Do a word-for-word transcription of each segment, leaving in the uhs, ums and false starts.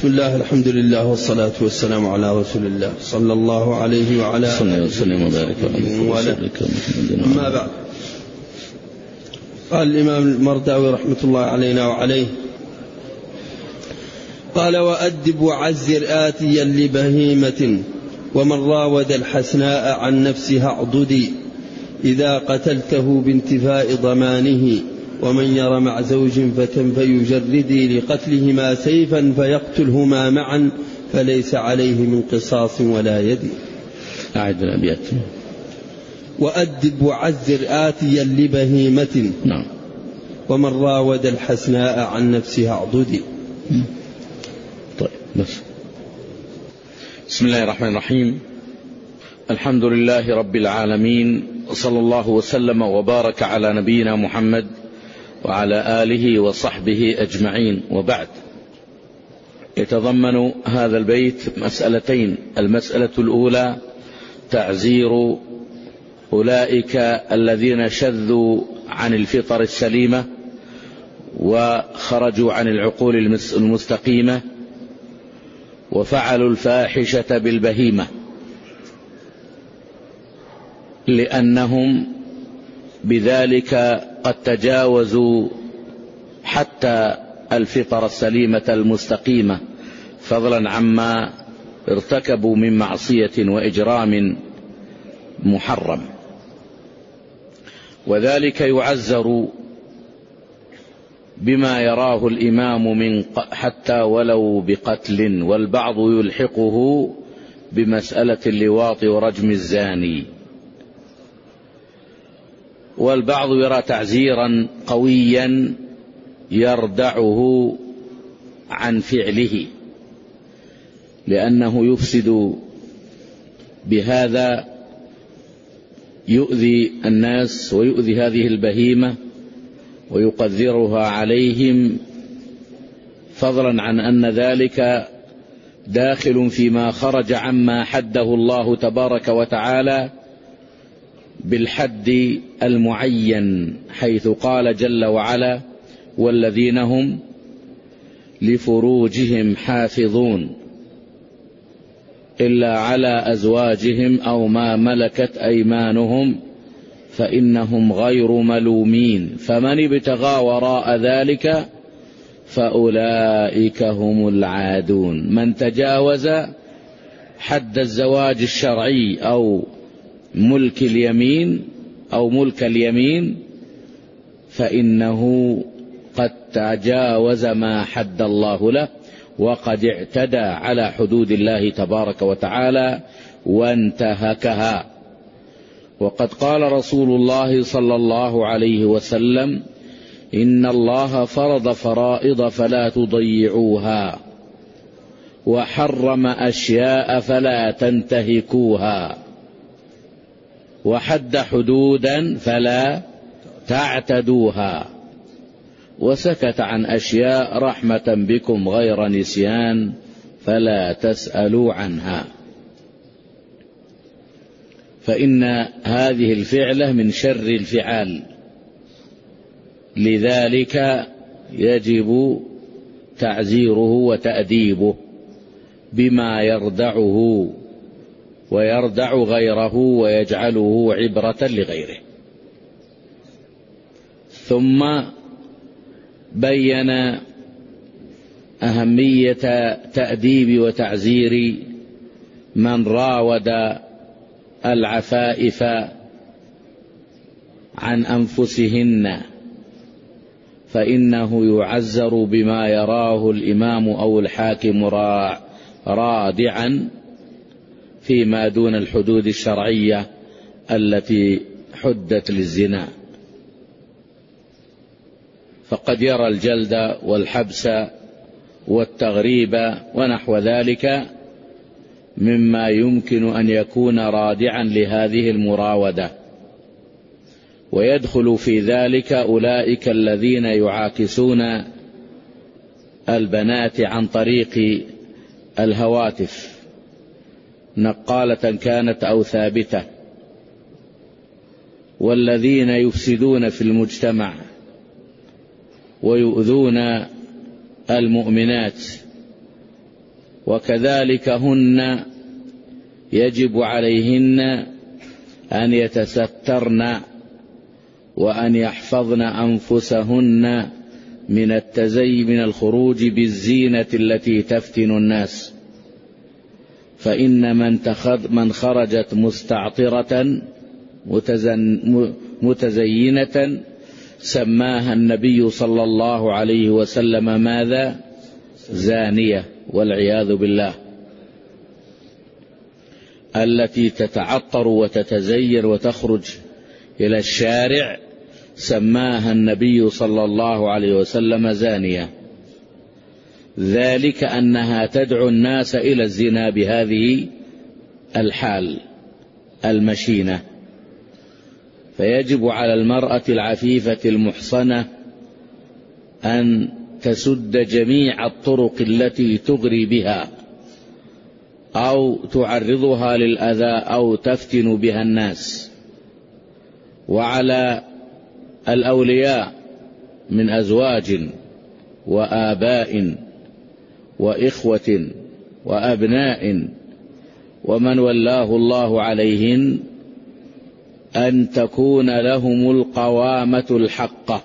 بسم الله، الحمد لله والصلاة والسلام على رسول الله صلى الله عليه وعلى آله وسلم وبارك وعلى. أما بعد، قال الإمام المرداوي رحمة الله علينا وعليه، قال: وأدب وعزر آتيا لبهيمة، ومن راود الحسناء عن نفسها اعضدي، إذا قتلته بانتفاء ضمانه، ومن ير مع زوج فتى فيجردي، لقتلهما سيفا فيقتلهما معا، فليس عليه من قصاص ولا يد. أعد الأبيات. وأدب وعزر آتيا لبهيمة، نعم. ومن راود الحسناء عن نفسها اعضدي. طيب بس. بسم الله الرحمن الرحيم. الحمد لله رب العالمين، وصلى الله وسلم وبارك على نبينا محمد وعلى آله وصحبه أجمعين، وبعد. يتضمن هذا البيت مسألتين. المسألة الأولى تعزير أولئك الذين شذوا عن الفطر السليمة وخرجوا عن العقول المستقيمة وفعلوا الفاحشة بالبهيمة، لأنهم بذلك قد تجاوزوا حتى الفطر السليمة المستقيمة، فضلا عما ارتكبوا من معصية وإجرام محرم. وذلك يعزر بما يراه الإمام من حتى ولو بقتل، والبعض يلحقه بمسألة اللواط ورجم الزاني، والبعض يرى تعزيرا قويا يردعه عن فعله، لأنه يفسد بهذا، يؤذي الناس ويؤذي هذه البهيمة ويقدرها عليهم، فضلا عن أن ذلك داخل فيما خرج عما حده الله تبارك وتعالى بالحد المعين، حيث قال جل وعلا: والذين هم لفروجهم حافظون إلا على أزواجهم أو ما ملكت أيمانهم فإنهم غير ملومين، فمن ابتغى وراء ذلك فأولئك هم العادون. من تجاوز حد الزواج الشرعي أو ملك اليمين أو ملك اليمين فإنه قد تجاوز ما حد الله له، وقد اعتدى على حدود الله تبارك وتعالى وانتهكها. وقد قال رسول الله صلى الله عليه وسلم: إن الله فرض فرائض فلا تضيعوها، وحرم أشياء فلا تنتهكوها، وحد حدودا فلا تعتدوها، وسكت عن أشياء رحمة بكم غير نسيان فلا تسألوا عنها. فإن هذه الفعلة من شر الفعال، لذلك يجب تعزيره وتأديبه بما يردعه ويردع غيره ويجعله عبرة لغيره. ثم بين أهمية تأديب وتعزير من راود العفائف عن أنفسهن، فإنه يعزر بما يراه الإمام أو الحاكم رادعا فيما دون الحدود الشرعية التي حدت للزنا، فقد يرى الجلد والحبس والتغريب ونحو ذلك مما يمكن أن يكون رادعا لهذه المراودة. ويدخل في ذلك أولئك الذين يعاكسون البنات عن طريق الهواتف، نقالة كانت أو ثابتة، والذين يفسدون في المجتمع ويؤذون المؤمنات وكذلك هن يجب عليهن أن يتسترن وأن يحفظن أنفسهن من التزين من الخروج بالزينة التي تفتن الناس، فإن من, من خرجت مستعطرة متزينة سماها النبي صلى الله عليه وسلم ماذا؟ زانية، والعياذ بالله. التي تتعطر وتتزين وتخرج إلى الشارع سماها النبي صلى الله عليه وسلم زانية، ذلك أنها تدعو الناس إلى الزنا بهذه الحال المشينة. فيجب على المرأة العفيفة المحصنة أن تسد جميع الطرق التي تغري بها أو تعرضها للأذى أو تفتن بها الناس. وعلى الأولياء من أزواج وآباء وإخوة وأبناء ومن ولاه الله عليهن أن تكون لهم القوامة الحقة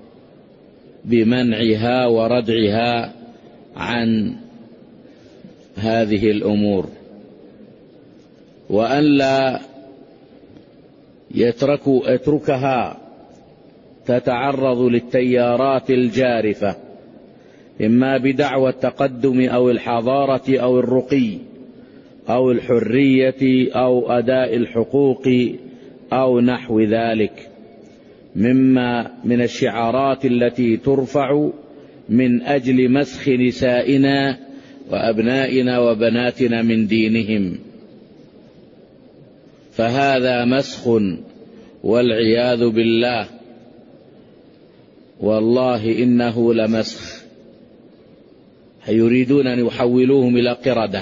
بمنعها وردعها عن هذه الأمور، وأن لا يتركوا يتركها تتعرض للتيارات الجارفة، إما بدعوى التقدم أو الحضارة أو الرقي أو الحرية أو أداء الحقوق أو نحو ذلك مما من الشعارات التي ترفع من أجل مسخ نسائنا وأبنائنا وبناتنا من دينهم، فهذا مسخ والعياذ بالله. والله إنه لمسخ، يريدون أن يحولوهم إلى قردة،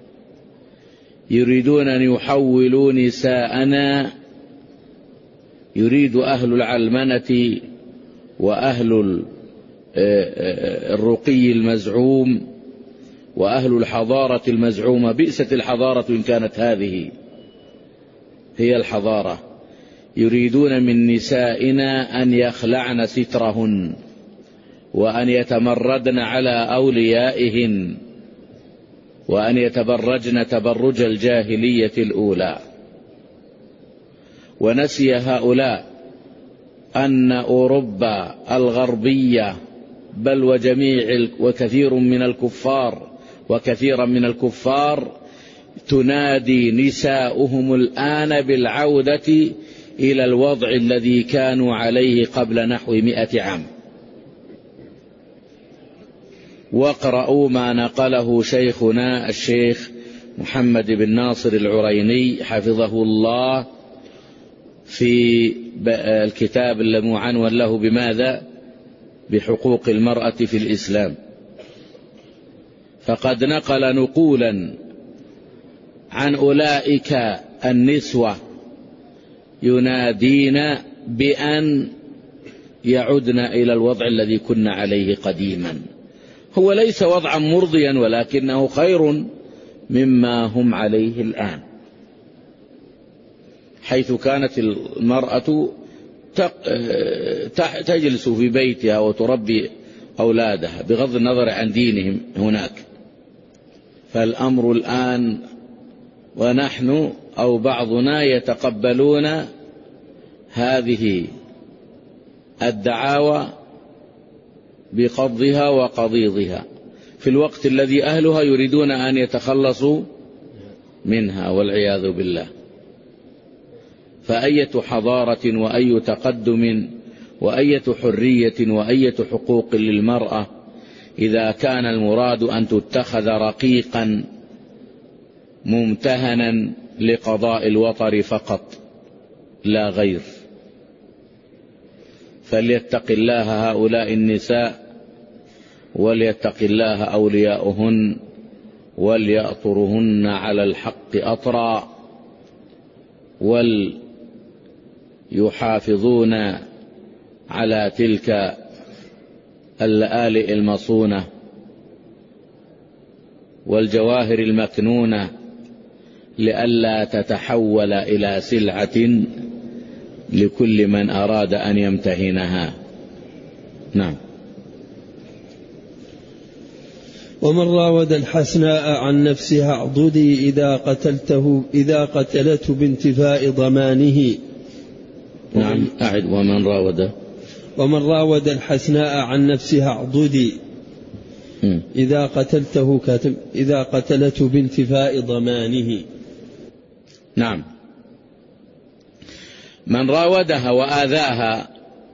يريدون أن يحولوا نساءنا، يريد أهل العلمنة وأهل الرقي المزعوم وأهل الحضارة المزعومة، بئست الحضارة إن كانت هذه هي الحضارة، يريدون من نسائنا أن يخلعن سترهن وأن يتمردن على أوليائهن وأن يتبرجن تبرج الجاهلية الأولى. ونسي هؤلاء أن أوروبا الغربية بل وجميع وكثير من الكفار وكثيرا من الكفار تنادي نساؤهم الآن بالعودة إلى الوضع الذي كانوا عليه قبل نحو مئة عام. واقرأوا ما نقله شيخنا الشيخ محمد بن ناصر العريني حفظه الله في الكتاب المعنون له بماذا؟ بحقوق المرأة في الإسلام. فقد نقل نقولا عن أولئك النسوة ينادين بأن يعدن إلى الوضع الذي كنا عليه قديما. هو ليس وضعا مرضيا ولكنه خير مما هم عليه الآن، حيث كانت المرأة تجلس في بيتها وتربي أولادها بغض النظر عن دينهم هناك. فالأمر الآن ونحن أو بعضنا يتقبلون هذه الدعاوى بقضها وقضيضها في الوقت الذي أهلها يريدون أن يتخلصوا منها والعياذ بالله. فأية حضارة وأي تقدم وأية حرية وأية حقوق للمرأة إذا كان المراد أن تتخذ رقيقا ممتهنا لقضاء الوطر فقط لا غير. فليتق الله هؤلاء النساء وليتق الله أولياؤهن وليأطرهن على الحق أطرا وليحافظون على تلك اللآلئ المصونة والجواهر المكنونة لئلا تتحول إلى سلعة لكل من أراد أن يمتهنها. نعم. ومن راود الحسناء عن نفسها اعضدي إذا قتلته إذا قتلته بانتفاء ضمانه. نعم أعد. ومن راود ومن راود الحسناء عن نفسها اعضدي إذا قتلته كاتب إذا قتلته بانتفاء ضمانه. نعم. من راودها وآذاها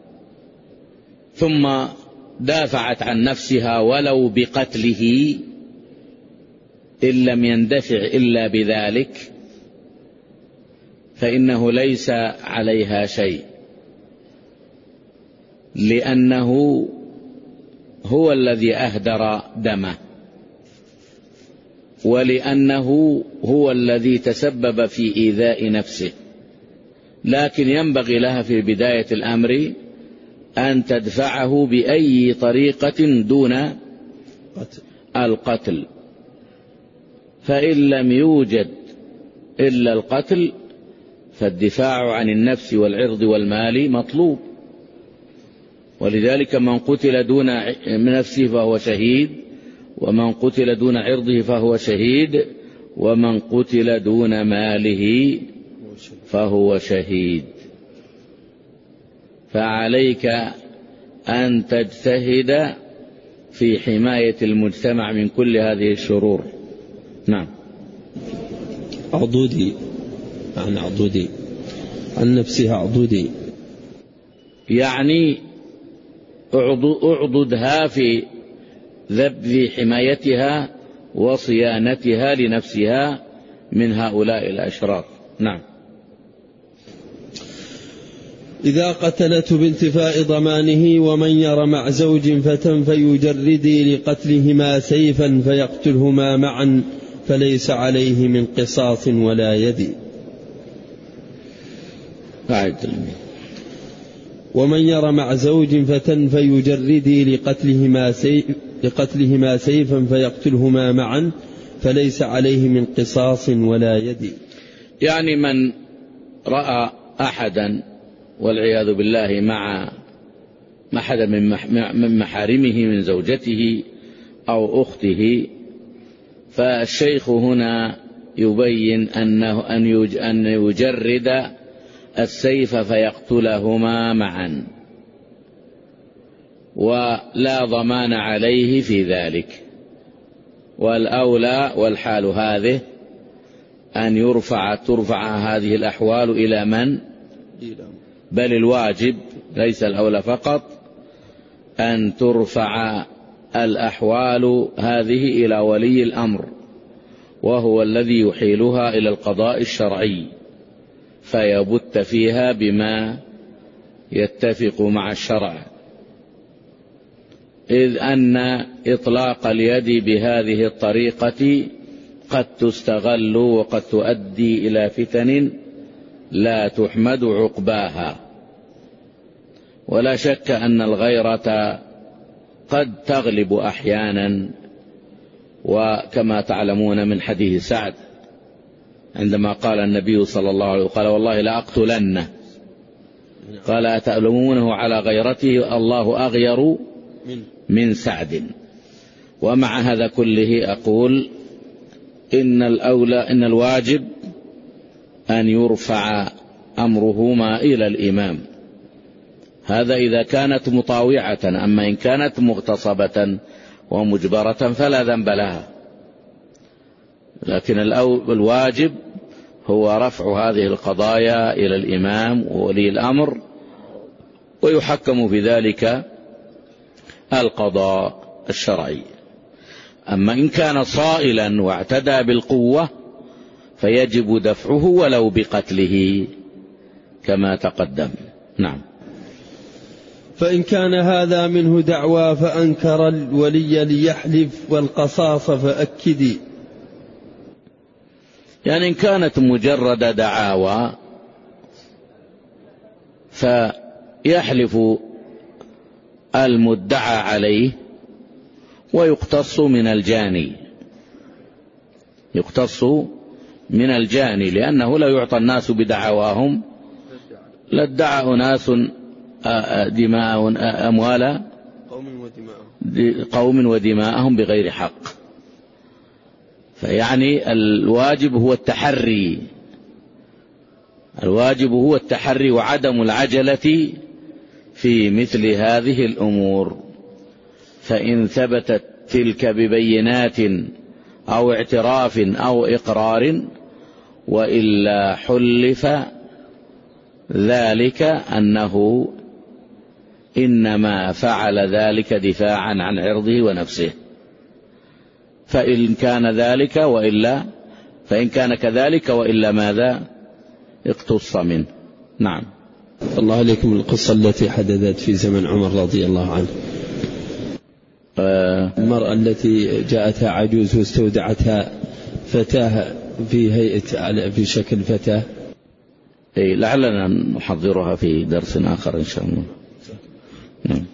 ثم دافعت عن نفسها ولو بقتله إن لم يندفع إلا بذلك فإنه ليس عليها شيء، لأنه هو الذي أهدر دمه، ولأنه هو الذي تسبب في إيذاء نفسه. لكن ينبغي لها في بداية الأمر أن تدفعه بأي طريقة دون القتل، فإن لم يوجد إلا القتل فالدفاع عن النفس والعرض والمال مطلوب. ولذلك من قتل دون نفسه فهو شهيد، ومن قتل دون عرضه فهو شهيد، ومن قتل دون ماله فهو شهيد. فعليك أن تجتهد في حماية المجتمع من كل هذه الشرور. نعم. عضودي عن عضودي عن نفسها عضودي، يعني اعضدها في ذب حمايتها وصيانتها لنفسها من هؤلاء الأشرار. نعم. إذا قتلت بانتفاء ضمانه ومن ير مع زوج فتى فيجردي لقتلهما سيفا فيقتلهما معا فليس عليه من قصاص ولا يد. ومن ير مع زوج فتى فيجردي لقتلهما, سيف لقتلهما سيفا فيقتلهما معا فليس عليه من قصاص ولا يد. يعني من رأى أحدا والعياذ بالله مع أحدا من محارمه من زوجته أو أخته، فالشيخ هنا يبين أنه أن يجرد السيف فيقتلهما معا، ولا ضمان عليه في ذلك. والأولى والحال هذه أن يرفع ترفع هذه الأحوال إلى من؟ بل الواجب ليس الأولى فقط أن ترفع الأحوال هذه إلى ولي الأمر، وهو الذي يحيلها إلى القضاء الشرعي فيبت فيها بما يتفق مع الشرع، إذ أن إطلاق اليد بهذه الطريقة قد تستغل وقد تؤدي إلى فتن لا تحمد عقباها. ولا شك أن الغيرة قد تغلب أحيانا، وكما تعلمون من حديث سعد عندما قال النبي صلى الله عليه وسلم قال والله لأقتلنه، قال أتألمونه على غيرته الله أغير من سعد. ومع هذا كله أقول إن الأولى إن الواجب أن يرفع أمرهما إلى الإمام، هذا إذا كانت مطاوعة. أما إن كانت مغتصبة ومجبرة فلا ذنب لها، لكن الواجب هو رفع هذه القضايا إلى الإمام وولي الأمر، ويحكم في ذلك القضاء الشرعي. أما إن كان صائلا واعتدى بالقوة فيجب دفعه ولو بقتله كما تقدم. نعم. فإن كان هذا منه دعوى فأنكر الولي ليحلف والقصاص فأكدي. يعني إن كانت مجرد دعاوى فيحلف المدعى عليه ويقتص من الجاني، وإن كانت مجرد دعاوى فيحلف المدعى عليه ويقتص من المدعى عليه. يعني إن كانت مجرد دعاوى فيحلف المدعى عليه ويقتص من الجاني، وإن كانت مجرد دعاوى فيحلف المدعى عليه ويقتص من الجاني. يقتص من الجاني، لأنه لا يعطى الناس بدعواهم لادعى أناس دماء أموال قوم ودماءهم بغير حق. فيعني الواجب هو التحري، الواجب هو التحري وعدم العجلة في مثل هذه الأمور. فإن ثبتت تلك ببينات أو اعتراف أو إقرار، وإلا حلف ذلك أنه إنما فعل ذلك دفاعا عن عرضه ونفسه، فإن كان ذلك وإلا فإن كان كذلك وإلا ماذا اقتص منه. نعم. الله عليكم. القصة التي حدثت في زمن عمر رضي الله عنه، المرأة التي جاءتها عجوز واستودعتها فتاة في هيئة في شكل فتاة. إيه، لعلنا نحضرها في درس آخر إن شاء الله. نعم.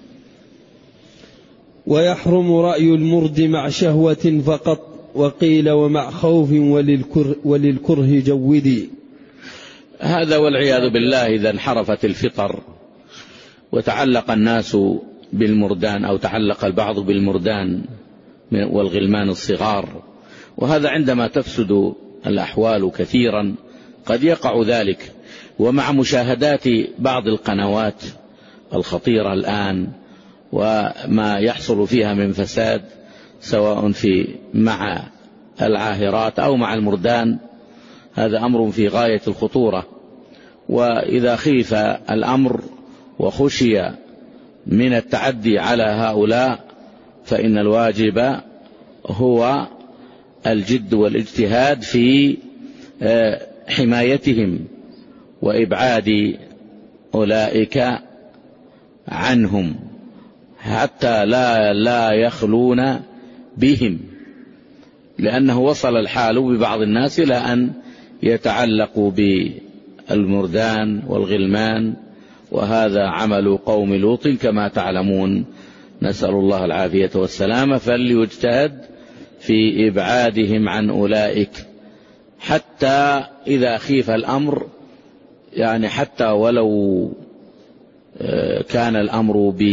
ويحرم رأي المرد مع شهوة فقط، وقيل ومع خوف وللكره, وللكره جودي. هذا والعياذ بالله إذا انحرفت الفطر وتعلق الناس بالمردان أو تعلق البعض بالمردان والغلمان الصغار، وهذا عندما تفسد الأحوال كثيرا قد يقع ذلك. ومع مشاهدات بعض القنوات الخطيرة الآن وما يحصل فيها من فساد سواء في مع العاهرات أو مع المردان، هذا أمر في غاية الخطورة. وإذا خيف الأمر وخشي من التعدي على هؤلاء فإن الواجب هو الجد والاجتهاد في حمايتهم وإبعاد أولئك عنهم حتى لا لا يخلون بهم، لأنه وصل الحال ببعض الناس إلى أن يتعلقوا بالمردان والغلمان، وهذا عمل قوم لوط كما تعلمون، نسأل الله العافية والسلامة. فليجتهد في إبعادهم عن أولئك حتى إذا خيف الأمر، يعني حتى ولو كان الأمر ب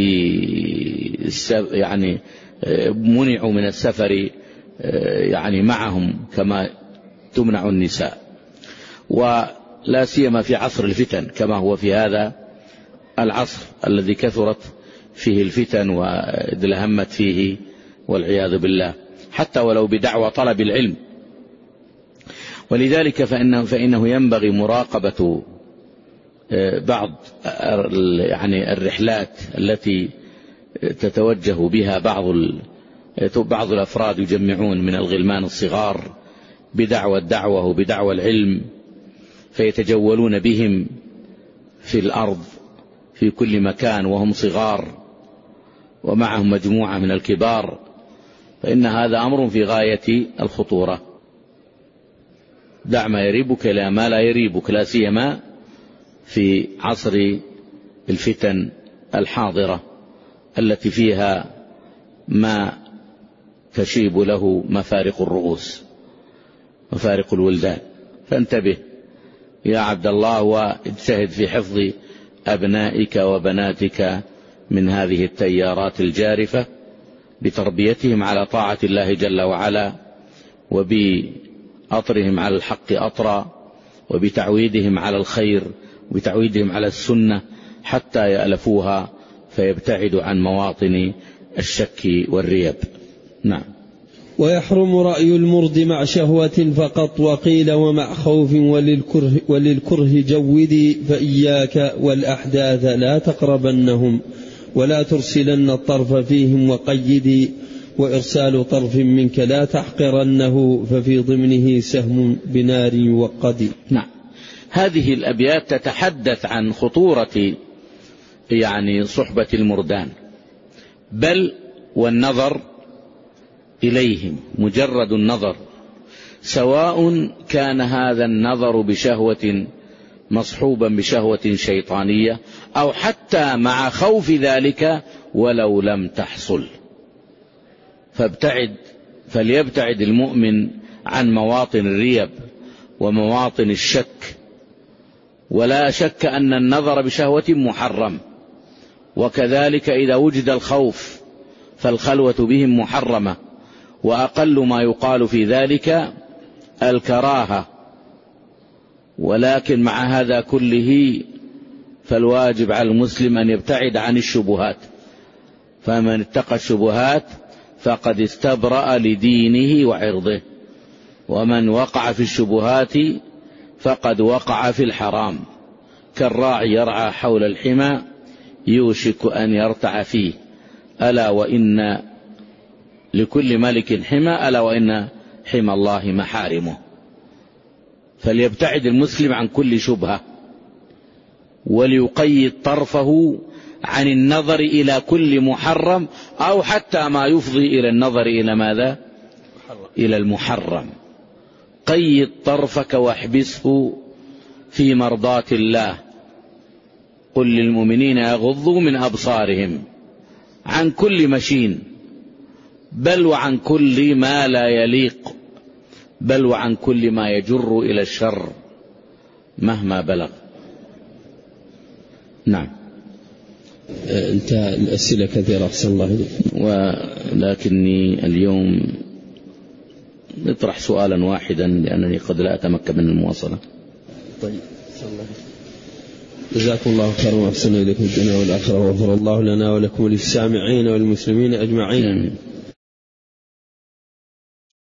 يعني منعوا من السفر يعني معهم كما تمنع النساء، ولا سيما في عصر الفتن كما هو في هذا العصر الذي كثرت فيه الفتن وادلهمت فيه والعياذ بالله، حتى ولو بدعوى طلب العلم. ولذلك فإنه, فإنه ينبغي مراقبة بعض يعني الرحلات التي تتوجه بها بعض بعض الأفراد يجمعون من الغلمان الصغار بدعوى الدعوة وبدعوى العلم، فيتجولون بهم في الأرض في كل مكان وهم صغار ومعهم مجموعة من الكبار، فإن هذا أمر في غاية الخطورة. دع ما يريبك إلى ما لا يريبك، لا سيما في عصر الفتن الحاضرة التي فيها ما تشيب له مفارق الرؤوس مفارق الولدان. فانتبه يا عبد الله واجتهد في حفظ أبنائك وبناتك من هذه التيارات الجارفة بتربيتهم على طاعة الله جل وعلا، وبأطرهم على الحق أطرا، وبتعويدهم على الخير وبتعويدهم على السنة حتى يألفوها فيبتعدوا عن مواطن الشك والريب. نعم. ويحرم رأي المرد مع شهوة فقط، وقيل ومع خوف وللكره, وللكره جودي، فإياك والأحداث لا تقربنهم ولا ترسلن الطرف فيهم وقيدي، وإرسال طرف منك لا تحقرنه ففي ضمنه سهم بنار يوقد. نعم. هذه الأبيات تتحدث عن خطورة يعني صحبة المردان، بل والنظر إليهم، مجرد النظر، سواء كان هذا النظر بشهوة مصحوبا بشهوة شيطانية أو حتى مع خوف ذلك ولو لم تحصل. فابتعد فليبتعد المؤمن عن مواطن الريب ومواطن الشك. ولا شك أن النظر بشهوة محرم، وكذلك إذا وجد الخوف فالخلوة بهم محرمة، وأقل ما يقال في ذلك الكراهة. ولكن مع هذا كله فالواجب على المسلم أن يبتعد عن الشبهات، فمن اتقى الشبهات فقد استبرأ لدينه وعرضه، ومن وقع في الشبهات فقد وقع في الحرام، كالراعي يرعى حول الحمى يوشك أن يرتع فيه، ألا وإن لكل ملك حمى، ألا وإن حمى الله محارمه. فليبتعد المسلم عن كل شبهة، وليقيد طرفه عن النظر إلى كل محرم، أو حتى ما يفضي إلى النظر إلى ماذا؟ إلى المحرم. قيد طرفك واحبسه في مرضاة الله. قل للمؤمنين يغضوا من أبصارهم عن كل مشين، بل وعن كل ما لا يليق، بل وعن كل ما يجر إلى الشر مهما بلغ. نعم. انتهى الأسئلة كثيرة أحسن الله إليك، ولكني اليوم نطرح سؤالا واحدا لأنني قد لا أتمكن من المواصلة. طيب جزاكم الله خيرا وأحسن إليكم الدنيا والآخرة، وغفر الله لنا ولكم وللسامعين والمسلمين أجمعين.